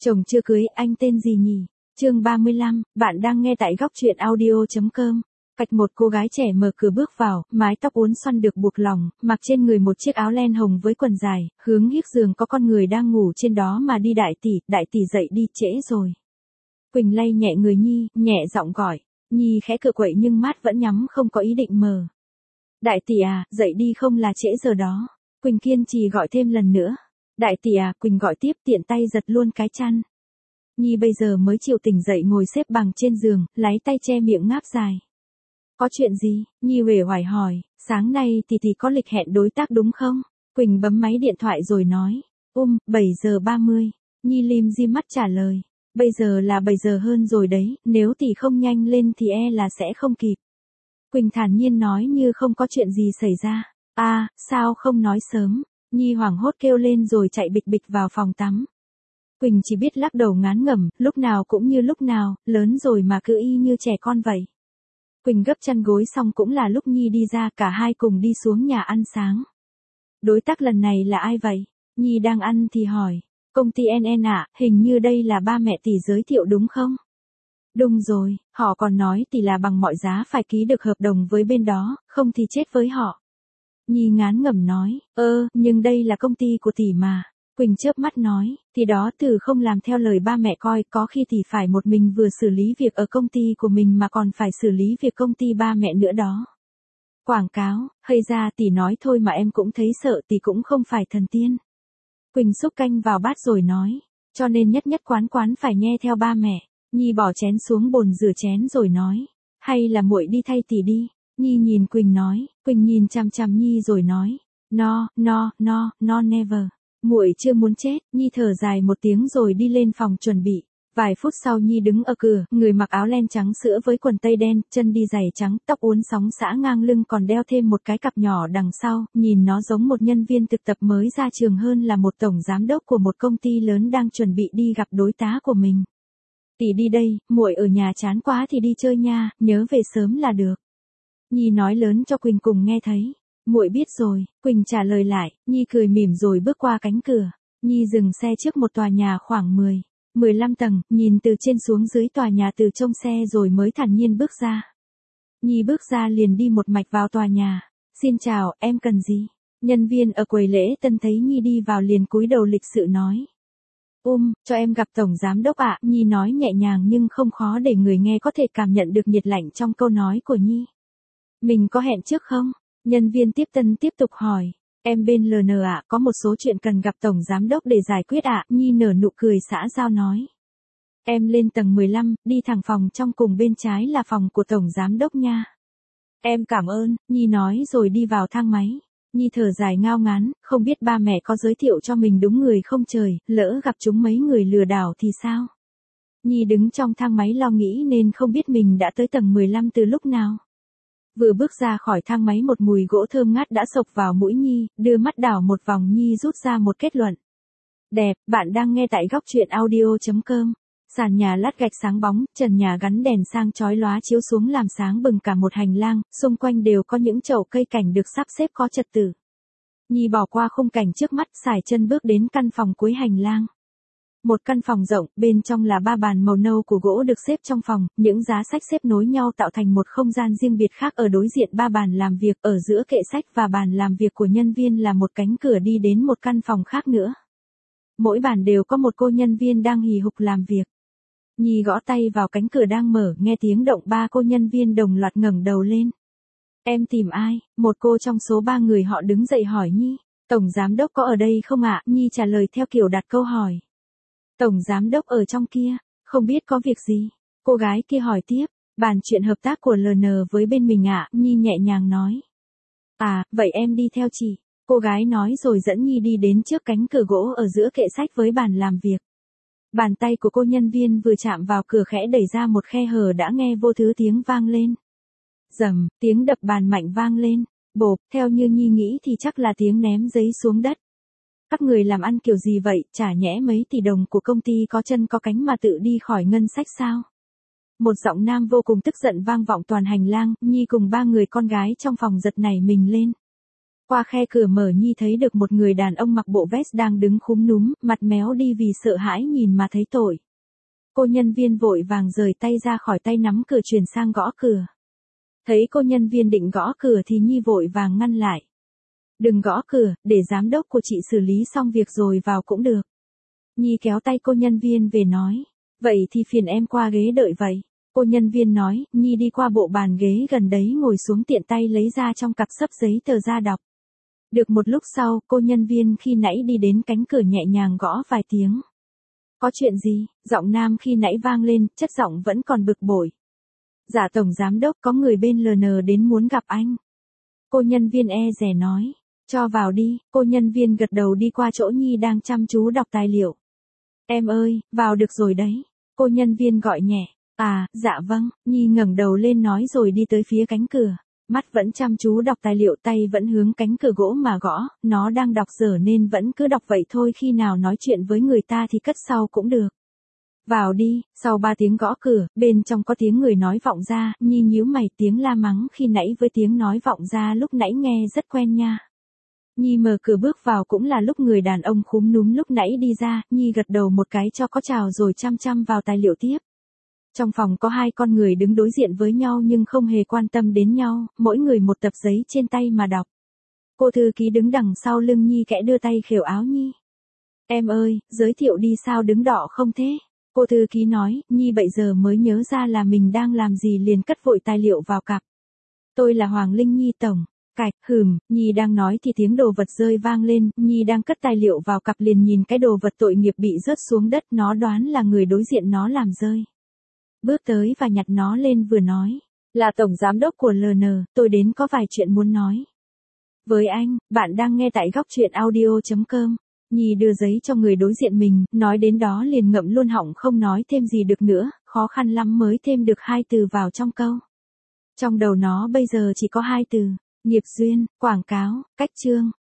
Chồng chưa cưới, anh tên gì nhỉ? Chương 35, bạn đang nghe tại góc truyện audio.com. Cạch một cô gái trẻ mở cửa bước vào, mái tóc uốn xoăn được buộc lòng, mặc trên người một chiếc áo len hồng với quần dài, hướng hiếc giường có con người đang ngủ trên đó mà đi. Đại tỷ dậy đi, trễ rồi. Quỳnh lay nhẹ người Nhi, nhẹ giọng gọi. Nhi khẽ cựa quậy nhưng mắt vẫn nhắm, không có ý định mở. Đại tỷ à, dậy đi, không là trễ giờ đó. Quỳnh kiên trì gọi thêm lần nữa. Đại tỷ à, Quỳnh gọi tiếp, tiện tay giật luôn cái chăn. Nhi bây giờ mới chịu tỉnh dậy, ngồi xếp bằng trên giường, lấy tay che miệng ngáp dài. Có chuyện gì? Nhi uể oải hỏi. Sáng nay tỷ có lịch hẹn đối tác đúng không? Quỳnh bấm máy điện thoại rồi nói. 7 giờ 30. Nhi lim di mắt trả lời. Bây giờ là 7 giờ hơn rồi đấy, nếu tỷ không nhanh lên thì là sẽ không kịp. Quỳnh thản nhiên nói như không có chuyện gì xảy ra. À, sao không nói sớm? Nhi hoảng hốt kêu lên rồi chạy bịch bịch vào phòng tắm. Quỳnh chỉ biết lắc đầu ngán ngẩm, lúc nào cũng như lúc nào, lớn rồi mà cứ y như trẻ con vậy. Quỳnh gấp chăn gối xong cũng là lúc Nhi đi ra, cả hai cùng đi xuống nhà ăn sáng. Đối tác lần này là ai vậy? Nhi đang ăn thì hỏi. Công ty NN ạ, hình như đây là ba mẹ tỷ giới thiệu đúng không? Đúng rồi, họ còn nói tỷ là bằng mọi giá phải ký được hợp đồng với bên đó, không thì chết với họ. Nhi ngán ngẩm nói, nhưng đây là công ty của tỷ mà. Quỳnh chớp mắt nói, thì đó từ không làm theo lời ba mẹ coi, có khi tỷ phải một mình vừa xử lý việc ở công ty của mình mà còn phải xử lý việc công ty ba mẹ nữa đó. Quảng cáo, hay ra tỷ nói thôi mà em cũng thấy sợ, tỷ cũng không phải thần tiên. Quỳnh xúc canh vào bát rồi nói, cho nên nhất quán phải nghe theo ba mẹ. Nhi bỏ chén xuống bồn rửa chén rồi nói, hay là muội đi thay tỷ đi. Nhi nhìn Quỳnh nói, Quỳnh nhìn chằm chằm Nhi rồi nói, no never. Muội chưa muốn chết. Nhi thở dài một tiếng rồi đi lên phòng chuẩn bị. Vài phút sau Nhi đứng ở cửa, người mặc áo len trắng sữa với quần tây đen, chân đi giày trắng, tóc uốn sóng xõa ngang lưng, còn đeo thêm một cái cặp nhỏ đằng sau, nhìn nó giống một nhân viên thực tập mới ra trường hơn là một tổng giám đốc của một công ty lớn đang chuẩn bị đi gặp đối tác của mình. Tỷ đi đây, muội ở nhà chán quá thì đi chơi nha, nhớ về sớm là được. Nhi nói lớn cho Quỳnh cùng nghe thấy. Muội biết rồi, Quỳnh trả lời lại. Nhi cười mỉm rồi bước qua cánh cửa. Nhi dừng xe trước một tòa nhà khoảng 15 tầng, nhìn từ trên xuống dưới tòa nhà từ trong xe rồi mới thản nhiên bước ra. Nhi bước ra liền đi một mạch vào tòa nhà. Xin chào, em cần gì? Nhân viên ở quầy lễ tân thấy Nhi đi vào liền cúi đầu lịch sự nói. Cho em gặp tổng giám đốc ạ. Nhi nói nhẹ nhàng nhưng không khó để người nghe có thể cảm nhận được nhiệt lạnh trong câu nói của Nhi. Mình có hẹn trước không? Nhân viên tiếp tân tiếp tục hỏi. Em bên LN ạ, có một số chuyện cần gặp tổng giám đốc để giải quyết ạ. Nhi nở nụ cười xã giao nói. Em lên tầng 15, đi thẳng phòng trong cùng bên trái là phòng của tổng giám đốc nha. Em cảm ơn, Nhi nói rồi đi vào thang máy. Nhi thở dài ngao ngán, không biết ba mẹ có giới thiệu cho mình đúng người không trời, lỡ gặp chúng mấy người lừa đảo thì sao? Nhi đứng trong thang máy lo nghĩ nên không biết mình đã tới tầng 15 từ lúc nào. Vừa bước ra khỏi thang máy một mùi gỗ thơm ngát đã xộc vào mũi Nhi, đưa mắt đảo một vòng Nhi rút ra một kết luận. Đẹp, bạn đang nghe tại góc truyện audio.com. Sàn nhà lát gạch sáng bóng, trần nhà gắn đèn sang chói lóa chiếu xuống làm sáng bừng cả một hành lang, xung quanh đều có những chậu cây cảnh được sắp xếp có trật tự. Nhi bỏ qua khung cảnh trước mắt, sải chân bước đến căn phòng cuối hành lang. Một căn phòng rộng, bên trong là 3 bàn màu nâu của gỗ được xếp trong phòng, những giá sách xếp nối nhau tạo thành một không gian riêng biệt khác. Ở đối diện 3 bàn làm việc, ở giữa kệ sách và bàn làm việc của nhân viên là một cánh cửa đi đến một căn phòng khác nữa. Mỗi bàn đều có một cô nhân viên đang hì hục làm việc. Nhi gõ tay vào cánh cửa đang mở, nghe tiếng động 3 cô nhân viên đồng loạt ngẩng đầu lên. Em tìm ai? Một cô trong số 3 người họ đứng dậy hỏi Nhi. Tổng giám đốc có ở đây không ạ? Nhi trả lời theo kiểu đặt câu hỏi. Tổng giám đốc ở trong kia, không biết có việc gì. Cô gái kia hỏi tiếp, bàn chuyện hợp tác của LN với bên mình ạ. Nhi nhẹ nhàng nói. À, vậy em đi theo chị. Cô gái nói rồi dẫn Nhi đi đến trước cánh cửa gỗ ở giữa kệ sách với bàn làm việc. Bàn tay của cô nhân viên vừa chạm vào cửa khẽ đẩy ra một khe hở đã nghe vô thứ tiếng vang lên. Rầm, tiếng đập bàn mạnh vang lên. Bộp, theo như Nhi nghĩ thì chắc là tiếng ném giấy xuống đất. Các người làm ăn kiểu gì vậy, chả nhẽ mấy tỷ đồng của công ty có chân có cánh mà tự đi khỏi ngân sách sao? Một giọng nam vô cùng tức giận vang vọng toàn hành lang. Nhi cùng 3 người con gái trong phòng giật nảy mình lên. Qua khe cửa mở Nhi thấy được một người đàn ông mặc bộ vest đang đứng khúm núm, mặt méo đi vì sợ hãi nhìn mà thấy tội. Cô nhân viên vội vàng rời tay ra khỏi tay nắm cửa chuyển sang gõ cửa. Thấy cô nhân viên định gõ cửa thì Nhi vội vàng ngăn lại. Đừng gõ cửa, để giám đốc của chị xử lý xong việc rồi vào cũng được. Nhi kéo tay cô nhân viên về nói. Vậy thì phiền em qua ghế đợi vậy. Cô nhân viên nói, Nhi đi qua bộ bàn ghế gần đấy ngồi xuống tiện tay lấy ra trong cặp xấp giấy tờ ra đọc. Được một lúc sau, cô nhân viên khi nãy đi đến cánh cửa nhẹ nhàng gõ vài tiếng. Có chuyện gì? Giọng nam khi nãy vang lên, chất giọng vẫn còn bực bội. Dạ tổng giám đốc, có người bên LN đến muốn gặp anh. Cô nhân viên e dè nói. Cho vào đi. Cô nhân viên gật đầu đi qua chỗ Nhi đang chăm chú đọc tài liệu. Em ơi, vào được rồi đấy. Cô nhân viên gọi nhẹ. À, dạ vâng. Nhi ngẩng đầu lên nói rồi đi tới phía cánh cửa. Mắt vẫn chăm chú đọc tài liệu, tay vẫn hướng cánh cửa gỗ mà gõ. Nó đang đọc dở nên vẫn cứ đọc vậy thôi, khi nào nói chuyện với người ta thì cất sau cũng được. Vào đi. Sau 3 tiếng gõ cửa, bên trong có tiếng người nói vọng ra. Nhi nhíu mày, tiếng la mắng khi nãy với tiếng nói vọng ra lúc nãy nghe rất quen nha. Nhi mở cửa bước vào, cũng là lúc người đàn ông khúm núm lúc nãy đi ra. Nhi gật đầu một cái cho có chào rồi chăm chăm vào tài liệu tiếp. Trong phòng có 2 con người đứng đối diện với nhau nhưng không hề quan tâm đến nhau, mỗi người một tập giấy trên tay mà đọc. Cô thư ký đứng đằng sau lưng Nhi khẽ đưa tay khều áo Nhi. Em ơi, giới thiệu đi, sao đứng đọ không thế? Cô thư ký nói. Nhi bây giờ mới nhớ ra là mình đang làm gì liền cất vội tài liệu vào cặp. Tôi là Hoàng Linh Nhi tổng. Cạch, Nhi đang nói thì tiếng đồ vật rơi vang lên. Nhi đang cất tài liệu vào cặp liền nhìn cái đồ vật tội nghiệp bị rớt xuống đất, nó đoán là người đối diện nó làm rơi. Bước tới và nhặt nó lên vừa nói. Là tổng giám đốc của LN, tôi đến có vài chuyện muốn nói. Với anh, bạn đang nghe tại góc truyện audio.com. Nhi đưa giấy cho người đối diện mình, nói đến đó liền ngậm luôn họng không nói thêm gì được nữa, khó khăn lắm mới thêm được 2 từ vào trong câu. Trong đầu nó bây giờ chỉ có 2 từ, nghiệp duyên, quảng cáo, cách chương.